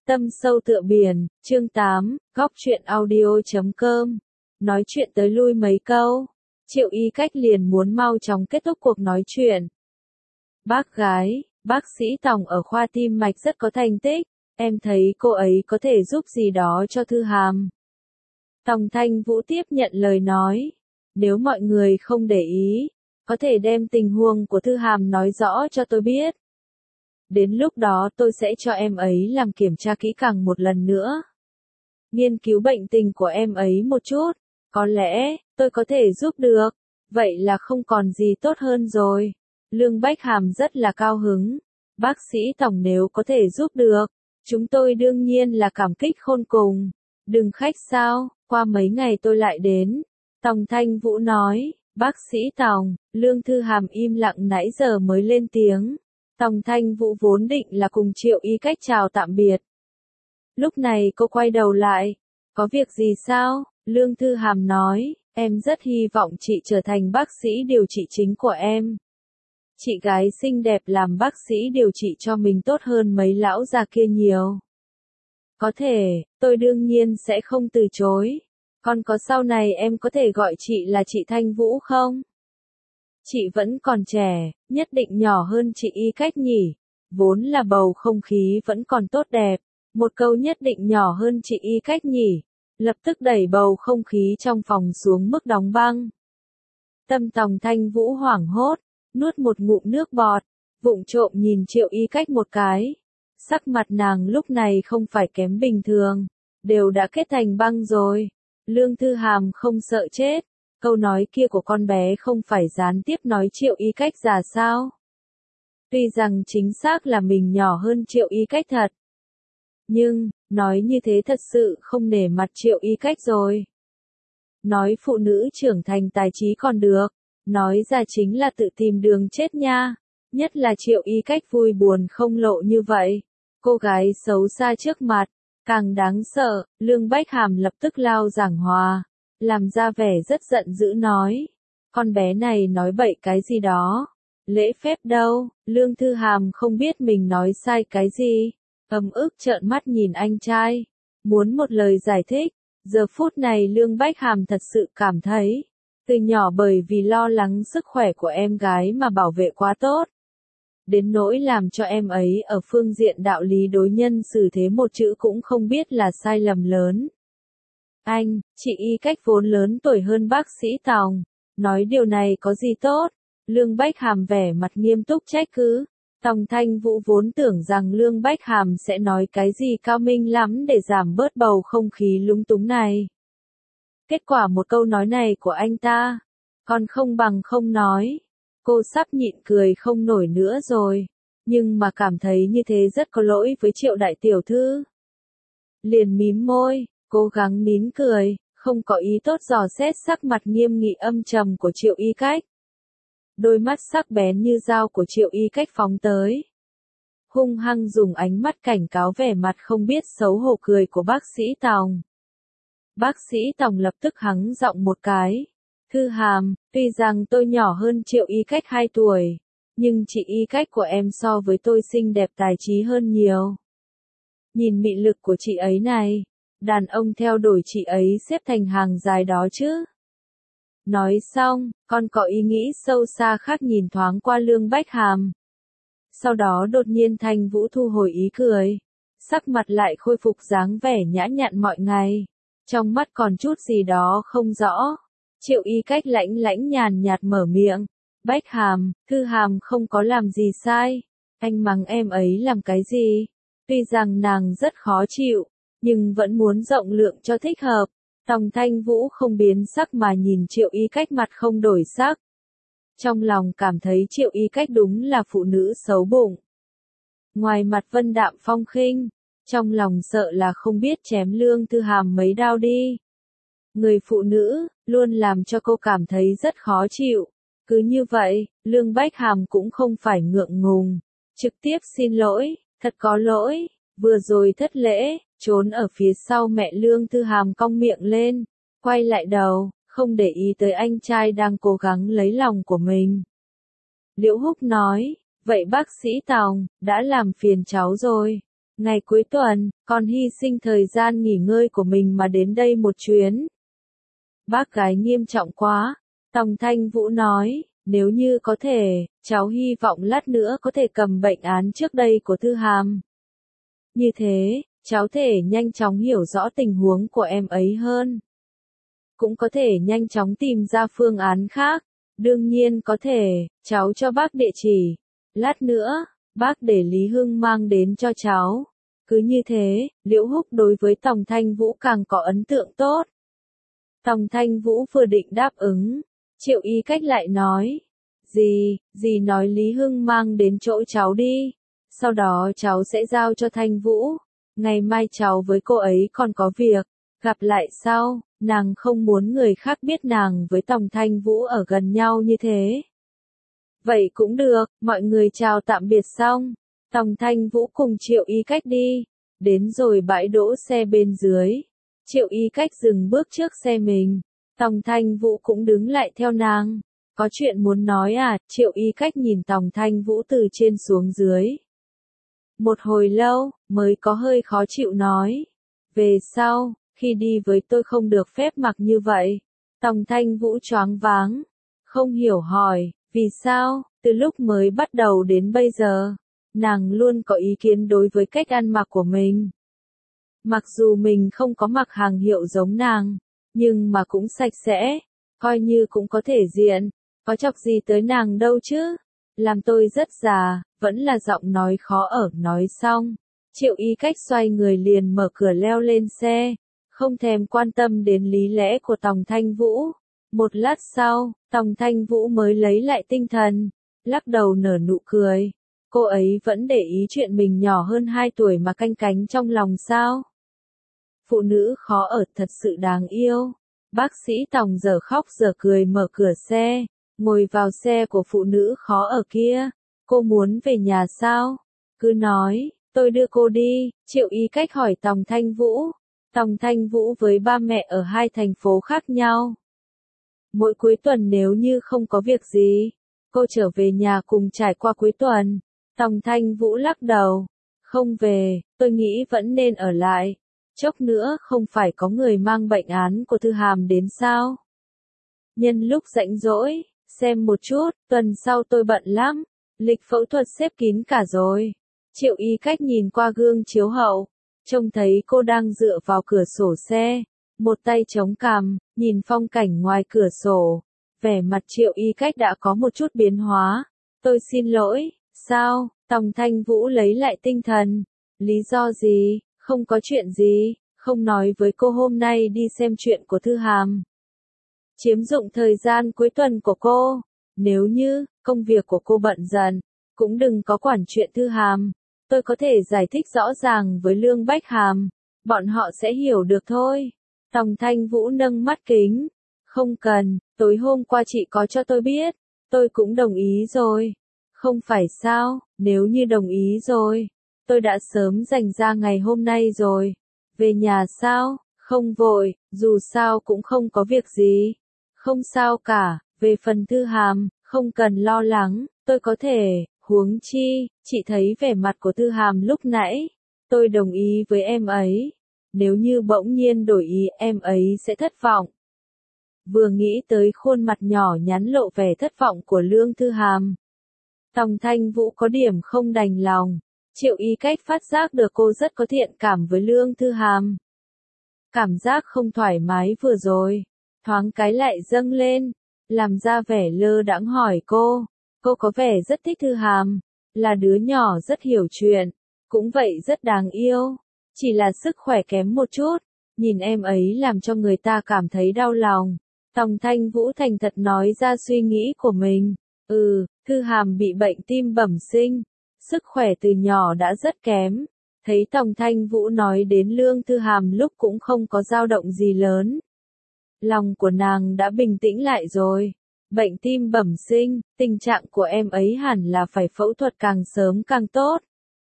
Tâm sâu tựa biển, chương 8, góc truyện audio.com. Nói chuyện tới lui mấy câu, Triệu Y Cách liền muốn mau chóng kết thúc cuộc nói chuyện. Bác gái, bác sĩ Tòng ở khoa tim mạch rất có thành tích, em thấy cô ấy có thể giúp gì đó cho Thư Hàm. Tòng Thanh Vũ tiếp nhận lời nói, nếu mọi người không để ý, có thể đem tình huống của Thư Hàm nói rõ cho tôi biết. Đến lúc đó tôi sẽ cho em ấy làm kiểm tra kỹ càng một lần nữa. Nghiên cứu bệnh tình của em ấy một chút, có lẽ, tôi có thể giúp được. Vậy là không còn gì tốt hơn rồi. Lương Bách Hàm rất là cao hứng. Bác sĩ Tòng nếu có thể giúp được, chúng tôi đương nhiên là cảm kích khôn cùng. Đừng khách sao, qua mấy ngày tôi lại đến. Tòng Thanh Vũ nói, bác sĩ Tòng, Lương Thư Hàm im lặng nãy giờ mới lên tiếng. Tòng Thanh Vũ vốn định là cùng Triệu Y Cách chào tạm biệt. Lúc này cô quay đầu lại. Có việc gì sao? Lương Thư Hàm nói, em rất hy vọng chị trở thành bác sĩ điều trị chính của em. Chị gái xinh đẹp làm bác sĩ điều trị cho mình tốt hơn mấy lão già kia nhiều. Có thể, tôi đương nhiên sẽ không từ chối. Còn có sau này em có thể gọi chị là chị Thanh Vũ không? Chị vẫn còn trẻ, nhất định nhỏ hơn chị Y Cách nhỉ. Vốn là bầu không khí vẫn còn tốt đẹp. Một câu nhất định nhỏ hơn chị Y Cách nhỉ. Lập tức đẩy bầu không khí trong phòng xuống mức đóng băng. Tâm Tòng Thanh Vũ hoảng hốt, nuốt một ngụm nước bọt, vụng trộm nhìn Triệu Y Cách một cái. Sắc mặt nàng lúc này không phải kém bình thường, đều đã kết thành băng rồi. Lương Thư Hàm không sợ chết. Câu nói kia của con bé không phải gián tiếp nói Triệu Y Cách già sao? Tuy rằng chính xác là mình nhỏ hơn Triệu Y Cách thật. Nhưng, nói như thế thật sự không nể mặt Triệu Y Cách rồi. Nói phụ nữ trưởng thành tài trí còn được, nói ra chính là tự tìm đường chết nha. Nhất là Triệu Y Cách vui buồn không lộ như vậy. Cô gái xấu xa trước mặt, càng đáng sợ. Lương Bách Hàm lập tức lao giảng hòa, làm ra vẻ rất giận dữ nói. Con bé này nói bậy cái gì đó. Lễ phép đâu, Lương Thư Hàm không biết mình nói sai cái gì. Ấm ức trợn mắt nhìn anh trai, muốn một lời giải thích. Giờ phút này Lương Bách Hàm thật sự cảm thấy, từ nhỏ bởi vì lo lắng sức khỏe của em gái mà bảo vệ quá tốt. Đến nỗi làm cho em ấy ở phương diện đạo lý đối nhân xử thế một chữ cũng không biết là sai lầm lớn. Anh, chị Y Cách vốn lớn tuổi hơn bác sĩ Tòng, nói điều này có gì tốt? Lương Bách Hàm vẻ mặt nghiêm túc trách cứ. Tòng Thanh Vũ vốn tưởng rằng Lương Bách Hàm sẽ nói cái gì cao minh lắm để giảm bớt bầu không khí lúng túng này. Kết quả một câu nói này của anh ta, còn không bằng không nói. Cô sắp nhịn cười không nổi nữa rồi, nhưng mà cảm thấy như thế rất có lỗi với Triệu đại tiểu thư. Liền mím môi, cố gắng nín cười, không có ý tốt dò xét sắc mặt nghiêm nghị âm trầm của Triệu Y Cách. Đôi mắt sắc bén như dao của Triệu Y Cách phóng tới. Hung hăng dùng ánh mắt cảnh cáo vẻ mặt không biết xấu hổ cười của bác sĩ Tòng. Bác sĩ Tòng lập tức hắng giọng một cái. Thư Hàm, tuy rằng tôi nhỏ hơn Triệu Y Cách 2 tuổi, nhưng chị Y Cách của em so với tôi xinh đẹp tài trí hơn nhiều. Nhìn mị lực của chị ấy này, đàn ông theo đuổi chị ấy xếp thành hàng dài đó chứ. Nói xong, con có ý nghĩ sâu xa khác nhìn thoáng qua Lương Bách Hàm. Sau đó đột nhiên Thanh Vũ thu hồi ý cười. Sắc mặt lại khôi phục dáng vẻ nhã nhặn mọi ngày. Trong mắt còn chút gì đó không rõ. Triệu Y Cách lãnh nhàn nhạt mở miệng. Bách Hàm, Thư Hàm không có làm gì sai. Anh mắng em ấy làm cái gì? Tuy rằng nàng rất khó chịu, nhưng vẫn muốn rộng lượng cho thích hợp. Tòng Thanh Vũ không biến sắc mà nhìn Triệu Y Cách mặt không đổi sắc. Trong lòng cảm thấy Triệu Y Cách đúng là phụ nữ xấu bụng. Ngoài mặt vân đạm phong khinh, trong lòng sợ là không biết chém Lương Thư Hàm mấy đao đi. Người phụ nữ, luôn làm cho cô cảm thấy rất khó chịu. Cứ như vậy, Lương Bách Hàm cũng không phải ngượng ngùng. Trực tiếp xin lỗi, thật có lỗi, vừa rồi thất lễ. Trốn ở phía sau mẹ Lương Thư Hàm cong miệng lên, quay lại đầu, không để ý tới anh trai đang cố gắng lấy lòng của mình. Liễu Húc nói, vậy bác sĩ Tòng, đã làm phiền cháu rồi. Ngày cuối tuần, con hy sinh thời gian nghỉ ngơi của mình mà đến đây một chuyến. Bác gái nghiêm trọng quá, Tòng Thanh Vũ nói, nếu như có thể, cháu hy vọng lát nữa có thể cầm bệnh án trước đây của Thư Hàm. Như thế, cháu thể nhanh chóng hiểu rõ tình huống của em ấy hơn. Cũng có thể nhanh chóng tìm ra phương án khác. Đương nhiên có thể, cháu cho bác địa chỉ. Lát nữa, bác để Lý Hưng mang đến cho cháu. Cứ như thế, Liễu Húc đối với Tòng Thanh Vũ càng có ấn tượng tốt. Tòng Thanh Vũ vừa định đáp ứng, Triệu Y Cách lại nói. Dì nói Lý Hưng mang đến chỗ cháu đi. Sau đó cháu sẽ giao cho Thanh Vũ. Ngày mai cháu với cô ấy còn có việc. Gặp lại sau, nàng không muốn người khác biết nàng với Tòng Thanh Vũ ở gần nhau như thế. Vậy cũng được, mọi người chào tạm biệt xong. Tòng Thanh Vũ cùng Triệu Y Cách đi. Đến rồi bãi đỗ xe bên dưới. Triệu Y Cách dừng bước trước xe mình. Tòng Thanh Vũ cũng đứng lại theo nàng. Có chuyện muốn nói à? Triệu Y Cách nhìn Tòng Thanh Vũ từ trên xuống dưới. Một hồi lâu, mới có hơi khó chịu nói. Về sau, khi đi với tôi không được phép mặc như vậy. Tòng Thanh Vũ choáng váng. Không hiểu hỏi, vì sao, từ lúc mới bắt đầu đến bây giờ, nàng luôn có ý kiến đối với cách ăn mặc của mình. Mặc dù mình không có mặc hàng hiệu giống nàng, nhưng mà cũng sạch sẽ, coi như cũng có thể diện, có chọc gì tới nàng đâu chứ. Làm tôi rất già, vẫn là giọng nói khó ở. Nói xong, Triệu Y Cách xoay người liền mở cửa leo lên xe, không thèm quan tâm đến lý lẽ của Tòng Thanh Vũ. Một lát sau, Tòng Thanh Vũ mới lấy lại tinh thần, lắc đầu nở nụ cười. Cô ấy vẫn để ý chuyện mình nhỏ hơn 2 tuổi mà canh cánh trong lòng sao? Phụ nữ khó ở thật sự đáng yêu. Bác sĩ Tòng giờ khóc giờ cười mở cửa xe, ngồi vào xe của phụ nữ khó ở kia. Cô muốn về nhà sao? Cứ nói, tôi đưa cô đi. Triệu Y Cách hỏi Tòng Thanh Vũ. Tòng Thanh Vũ với ba mẹ ở 2 thành phố khác nhau. Mỗi cuối tuần nếu như không có việc gì, cô trở về nhà cùng trải qua cuối tuần. Tòng Thanh Vũ lắc đầu. Không về, tôi nghĩ vẫn nên ở lại. Chốc nữa không phải có người mang bệnh án của Thư Hàm đến sao? Nhân lúc rảnh rỗi, xem một chút, tuần sau tôi bận lắm. Lịch phẫu thuật xếp kín cả rồi. Triệu Y Cách nhìn qua gương chiếu hậu, trông thấy cô đang dựa vào cửa sổ xe, một tay chống cằm, nhìn phong cảnh ngoài cửa sổ. Vẻ mặt Triệu Y Cách đã có một chút biến hóa. Tôi xin lỗi, sao? Tòng Thanh Vũ lấy lại tinh thần. Lý do gì? Không có chuyện gì, không nói với cô hôm nay đi xem chuyện của Thư Hàm. Chiếm dụng thời gian cuối tuần của cô. Nếu như, công việc của cô bận dần, cũng đừng có quản chuyện Thư Hàm. Tôi có thể giải thích rõ ràng với Lương Bách Hàm. Bọn họ sẽ hiểu được thôi. Tòng Thanh Vũ nâng mắt kính. Không cần, tối hôm qua chị có cho tôi biết. Tôi cũng đồng ý rồi. Không phải sao, nếu như đồng ý rồi. Tôi đã sớm dành ra ngày hôm nay rồi. Về nhà sao? Không vội, dù sao cũng không có việc gì. Không sao cả, về phần Thư Hàm, không cần lo lắng, tôi có thể, huống chi, chị thấy vẻ mặt của Thư Hàm lúc nãy. Tôi đồng ý với em ấy. Nếu như bỗng nhiên đổi ý em ấy sẽ thất vọng. Vừa nghĩ tới khuôn mặt nhỏ nhắn lộ vẻ thất vọng của Lương Thư Hàm. Tòng Thanh Vũ có điểm không đành lòng. Triệu Y Cách phát giác được cô rất có thiện cảm với Lương Thư Hàm. Cảm giác không thoải mái vừa rồi, thoáng cái lại dâng lên, làm ra vẻ lơ đãng hỏi cô. Cô có vẻ rất thích Thư Hàm, là đứa nhỏ rất hiểu chuyện, cũng vậy rất đáng yêu, chỉ là sức khỏe kém một chút, nhìn em ấy làm cho người ta cảm thấy đau lòng. Tòng Thanh Vũ thành thật nói ra suy nghĩ của mình. Thư Hàm bị bệnh tim bẩm sinh. Sức khỏe từ nhỏ đã rất kém. Thấy Tòng Thanh Vũ nói đến Lương Thư Hàm lúc cũng không có dao động gì lớn. Lòng của nàng đã bình tĩnh lại rồi. Bệnh tim bẩm sinh, tình trạng của em ấy hẳn là phải phẫu thuật càng sớm càng tốt.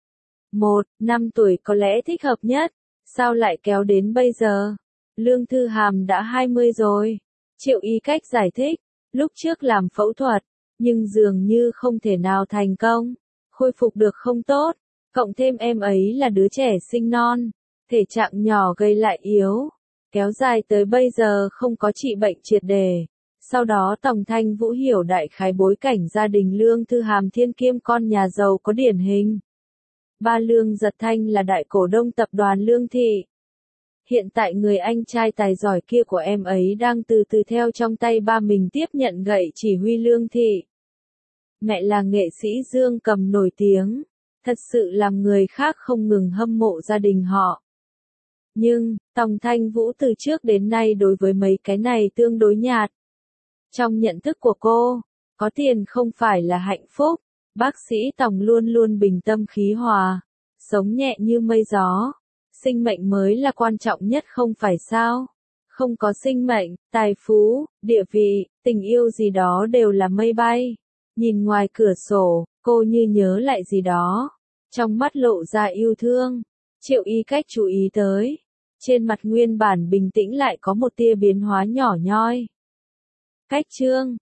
5 tuổi có lẽ thích hợp nhất. Sao lại kéo đến bây giờ? Lương Thư Hàm đã 20 rồi. Triệu Y Cách giải thích. Lúc trước làm phẫu thuật, nhưng dường như không thể nào thành công. Khôi phục được không tốt. Cộng thêm em ấy là đứa trẻ sinh non, thể trạng nhỏ gầy lại yếu, kéo dài tới bây giờ không có trị bệnh triệt đề. Sau đó Tòng Thanh Vũ hiểu đại khái bối cảnh gia đình Lương Thư Hàm thiên kiêm con nhà giàu có điển hình. Ba Lương Giật Thanh là đại cổ đông tập đoàn Lương Thị. Hiện tại người anh trai tài giỏi kia của em ấy đang từ từ theo trong tay ba mình tiếp nhận gậy chỉ huy Lương Thị. Mẹ là nghệ sĩ Dương Cầm nổi tiếng, thật sự làm người khác không ngừng hâm mộ gia đình họ. Nhưng, Tòng Thanh Vũ từ trước đến nay đối với mấy cái này tương đối nhạt. Trong nhận thức của cô, có tiền không phải là hạnh phúc, bác sĩ Tòng luôn luôn bình tâm khí hòa, sống nhẹ như mây gió. Sinh mệnh mới là quan trọng nhất không phải sao? Không có sinh mệnh, tài phú, địa vị, tình yêu gì đó đều là mây bay. Nhìn ngoài cửa sổ, cô như nhớ lại gì đó. Trong mắt lộ ra yêu thương. Triệu Y Cách chú ý tới. Trên mặt nguyên bản bình tĩnh lại có một tia biến hóa nhỏ nhoi. Cách Trương,